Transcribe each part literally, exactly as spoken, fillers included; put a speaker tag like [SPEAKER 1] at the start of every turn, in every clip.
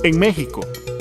[SPEAKER 1] en México.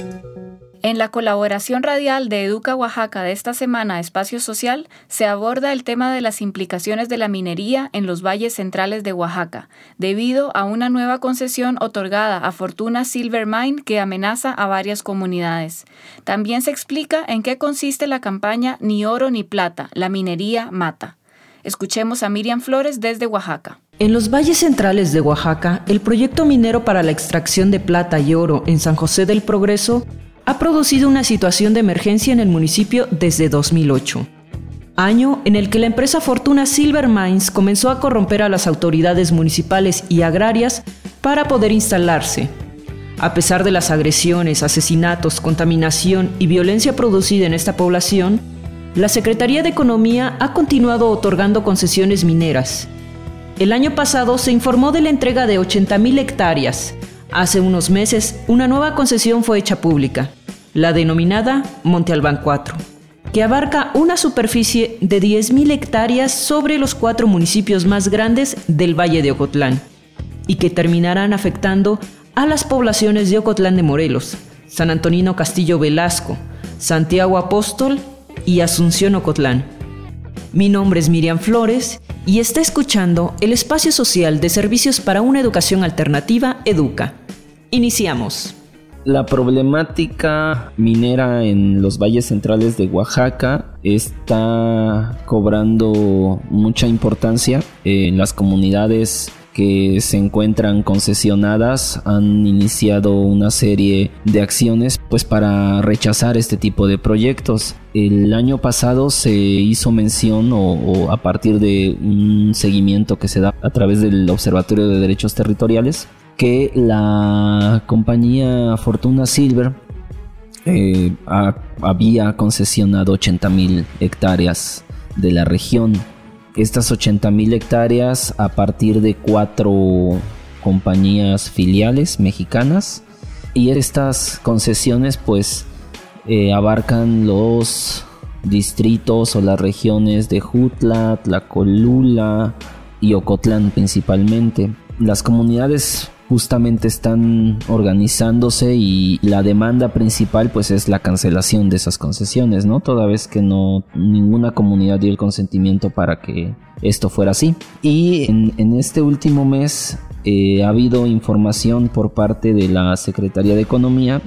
[SPEAKER 2] En la colaboración radial de Educa Oaxaca de esta semana Espacio Social, se aborda el tema de las implicaciones de la minería en los valles centrales de Oaxaca, debido a una nueva concesión otorgada a Fortuna Silver Mine que amenaza a varias comunidades. También se explica en qué consiste la campaña Ni oro ni plata, la minería mata. Escuchemos a Miriam Flores desde Oaxaca.
[SPEAKER 3] En los valles centrales de Oaxaca, el proyecto minero para la extracción de plata y oro en San José del Progreso ha producido una situación de emergencia en el municipio desde dos mil ocho, año en el que la empresa Fortuna Silver Mines comenzó a corromper a las autoridades municipales y agrarias para poder instalarse. A pesar de las agresiones, asesinatos, contaminación y violencia producida en esta población, la Secretaría de Economía ha continuado otorgando concesiones mineras. El año pasado se informó de la entrega de ochenta mil hectáreas. Hace unos meses, una nueva concesión fue hecha pública, la denominada Monte Albán cuatro, que abarca una superficie de diez mil hectáreas sobre los cuatro municipios más grandes del Valle de Ocotlán, y que terminarán afectando a las poblaciones de Ocotlán de Morelos, San Antonino Castillo Velasco, Santiago Apóstol y Asunción Ocotlán. Mi nombre es Miriam Flores y está escuchando el Espacio Social de Servicios para una Educación Alternativa, Educa. Iniciamos.
[SPEAKER 4] La problemática minera en los valles centrales de Oaxaca está cobrando mucha importancia. En las comunidades que se encuentran concesionadas han iniciado una serie de acciones pues para rechazar este tipo de proyectos. El año pasado se hizo mención o, o a partir de un seguimiento que se da a través del Observatorio de Derechos Territoriales que la compañía Fortuna Silver eh, ha, había concesionado ochenta mil hectáreas de la región. Estas ochenta mil hectáreas a partir de cuatro compañías filiales mexicanas, y estas concesiones pues eh, abarcan los distritos o las regiones de Jutla, Tlacolula y Ocotlán principalmente. Las comunidades justamente están organizándose y la demanda principal pues es la cancelación de esas concesiones, ¿no? Toda vez que no ninguna comunidad dio el consentimiento para que esto fuera así. Y en, en este último mes eh, ha habido información por parte de la Secretaría de Economía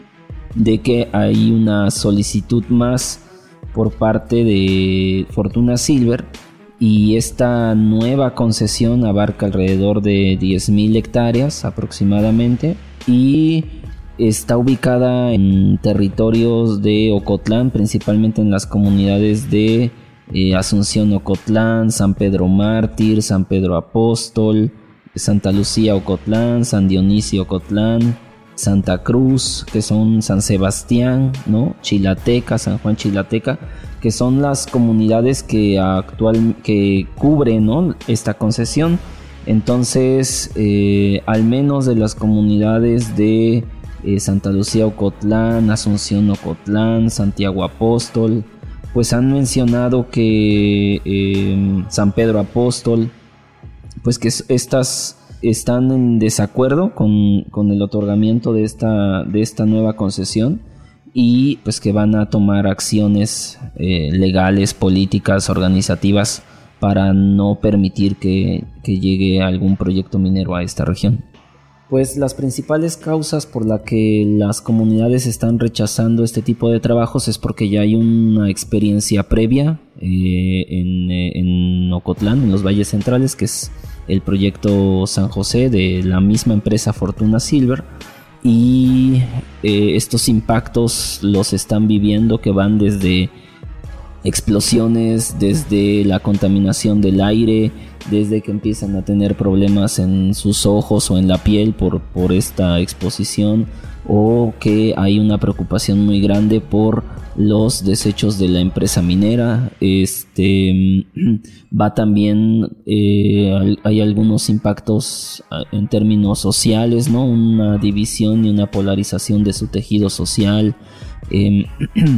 [SPEAKER 4] de que hay una solicitud más por parte de Fortuna Silver, y esta nueva concesión abarca alrededor de diez mil hectáreas aproximadamente y está ubicada en territorios de Ocotlán, principalmente en las comunidades de eh, Asunción Ocotlán, San Pedro Mártir, San Pedro Apóstol, Santa Lucía Ocotlán, San Dionisio Ocotlán, Santa Cruz, que son San Sebastián, ¿no? Chilateca, San Juan Chilateca, que son las comunidades que actual que cubren, ¿no?, esta concesión. Entonces, eh, al menos de las comunidades de eh, Santa Lucía Ocotlán, Asunción Ocotlán, Santiago Apóstol, pues han mencionado que eh, San Pedro Apóstol, pues que estas están en desacuerdo con, con el otorgamiento de esta, de esta nueva concesión, y pues que van a tomar acciones eh, legales, políticas, organizativas para no permitir que, que llegue algún proyecto minero a esta región. Pues las principales causas por las que las comunidades están rechazando este tipo de trabajos es porque ya hay una experiencia previa eh, en, en Ocotlán, en los valles centrales, que es el proyecto San José de la misma empresa Fortuna Silver, y eh, estos impactos los están viviendo, que van desde explosiones, desde la contaminación del aire, desde que empiezan a tener problemas en sus ojos o en la piel por, por esta exposición, o que hay una preocupación muy grande por los desechos de la empresa minera. Este va también eh, hay algunos impactos en términos sociales, ¿no? Una división y una polarización de su tejido social, eh,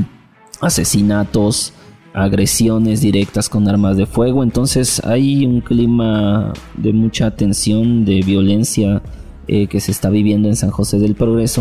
[SPEAKER 4] asesinatos, agresiones directas con armas de fuego. Entonces hay un clima de mucha tensión, de violencia eh, que se está viviendo en San José del Progreso,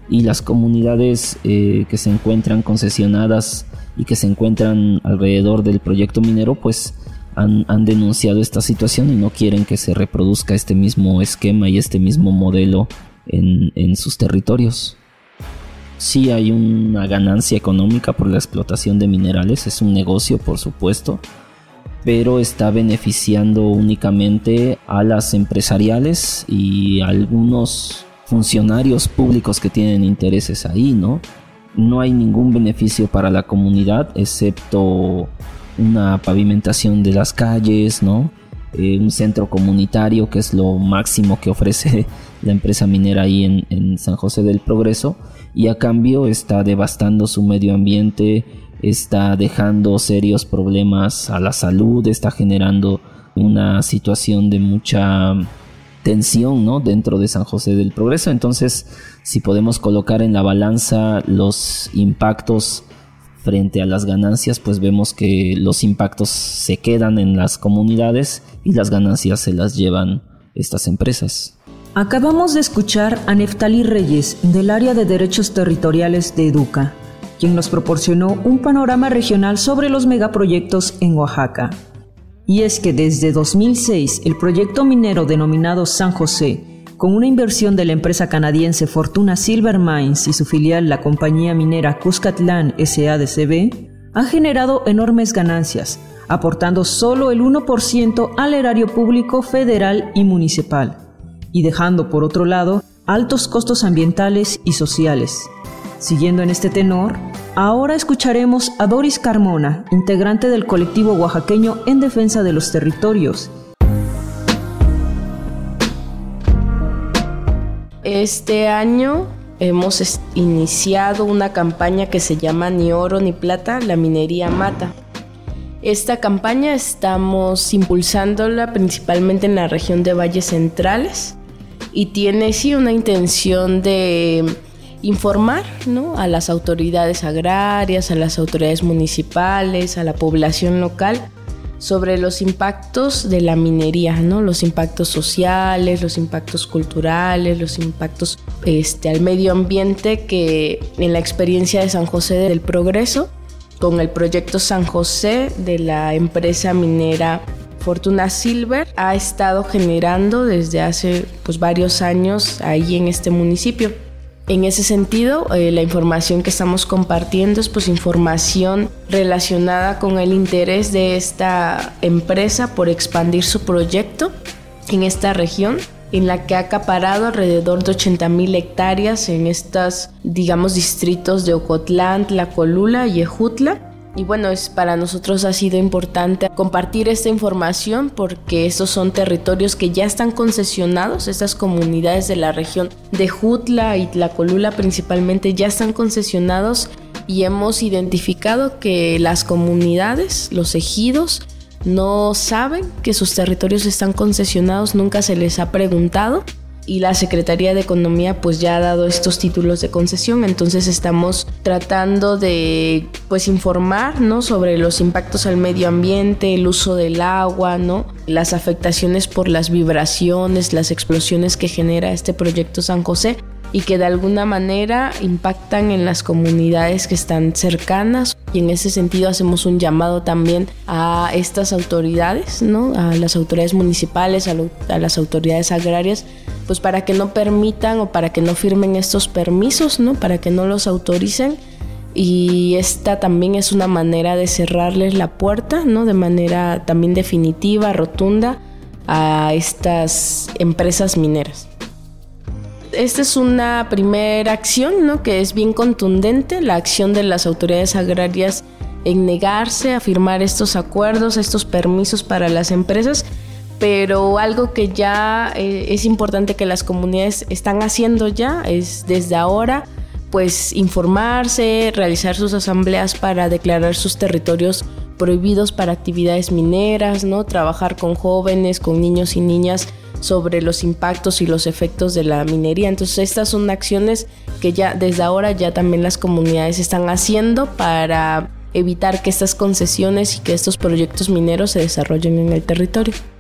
[SPEAKER 4] y las comunidades eh, que se encuentran concesionadas y que se encuentran alrededor del proyecto minero pues han, han denunciado esta situación y no quieren que se reproduzca este mismo esquema y este mismo modelo en, en sus territorios. Sí hay una ganancia económica por la explotación de minerales, es un negocio por supuesto, pero está beneficiando únicamente a las empresariales y a algunos funcionarios públicos que tienen intereses ahí, ¿no? No hay ningún beneficio para la comunidad, excepto una pavimentación de las calles, ¿no? Eh, un centro comunitario, que es lo máximo que ofrece la empresa minera ahí en, en San José del Progreso, y a cambio está devastando su medio ambiente, está dejando serios problemas a la salud, está generando una situación de mucha tensión, ¿no?, dentro de San José del Progreso. Entonces, si podemos colocar en la balanza los impactos frente a las ganancias, pues vemos que los impactos se quedan en las comunidades y las ganancias se las llevan estas empresas.
[SPEAKER 3] Acabamos de escuchar a Neftalí Reyes del área de Derechos Territoriales de Educa, quien nos proporcionó un panorama regional sobre los megaproyectos en Oaxaca. Y es que desde dos mil seis el proyecto minero denominado San José, con una inversión de la empresa canadiense Fortuna Silver Mines y su filial la compañía minera Cuscatlán S A D C B, ha generado enormes ganancias, aportando solo el uno por ciento al erario público federal y municipal, y dejando por otro lado altos costos ambientales y sociales. Siguiendo en este tenor, ahora escucharemos a Doris Carmona, integrante del colectivo oaxaqueño en defensa de los territorios.
[SPEAKER 1] Este año hemos iniciado una campaña que se llama Ni oro ni plata, la minería mata. Esta campaña estamos impulsándola principalmente en la región de Valles Centrales y tiene sí una intención de informar, ¿no?, a las autoridades agrarias, a las autoridades municipales, a la población local sobre los impactos de la minería, ¿no?, los impactos sociales, los impactos culturales, los impactos este, al medio ambiente que en la experiencia de San José del Progreso, con el proyecto San José de la empresa minera Fortuna Silver, ha estado generando desde hace pues, varios años ahí en este municipio. En ese sentido, eh, la información que estamos compartiendo es pues información relacionada con el interés de esta empresa por expandir su proyecto en esta región, en la que ha acaparado alrededor de ochenta mil hectáreas en estos, digamos, distritos de Ocotlán, Tlacolula y Ejutla. Y bueno, es, para nosotros ha sido importante compartir esta información porque estos son territorios que ya están concesionados, estas comunidades de la región de Ejutla y Tlacolula principalmente ya están concesionados y hemos identificado que las comunidades, los ejidos, no saben que sus territorios están concesionados, nunca se les ha preguntado. Y la Secretaría de Economía pues ya ha dado estos títulos de concesión, entonces estamos tratando de pues informar, ¿no?, sobre los impactos al medio ambiente, el uso del agua, ¿no?, las afectaciones por las vibraciones, las explosiones que genera este proyecto San José y que de alguna manera impactan en las comunidades que están cercanas, y en ese sentido hacemos un llamado también a estas autoridades, ¿no?, a las autoridades municipales, a, lo, a las autoridades agrarias, pues para que no permitan o para que no firmen estos permisos, ¿no?, para que no los autoricen. Y esta también es una manera de cerrarles la puerta, ¿no?, de manera también definitiva, rotunda, a estas empresas mineras. Esta es una primera acción, ¿no?, que es bien contundente, la acción de las autoridades agrarias en negarse a firmar estos acuerdos, estos permisos para las empresas. Pero algo que ya eh, es importante que las comunidades están haciendo ya es desde ahora pues informarse, realizar sus asambleas para declarar sus territorios prohibidos para actividades mineras, ¿no?, trabajar con jóvenes, con niños y niñas sobre los impactos y los efectos de la minería. Entonces estas son acciones que ya desde ahora ya también las comunidades están haciendo para evitar que estas concesiones y que estos proyectos mineros se desarrollen en el territorio.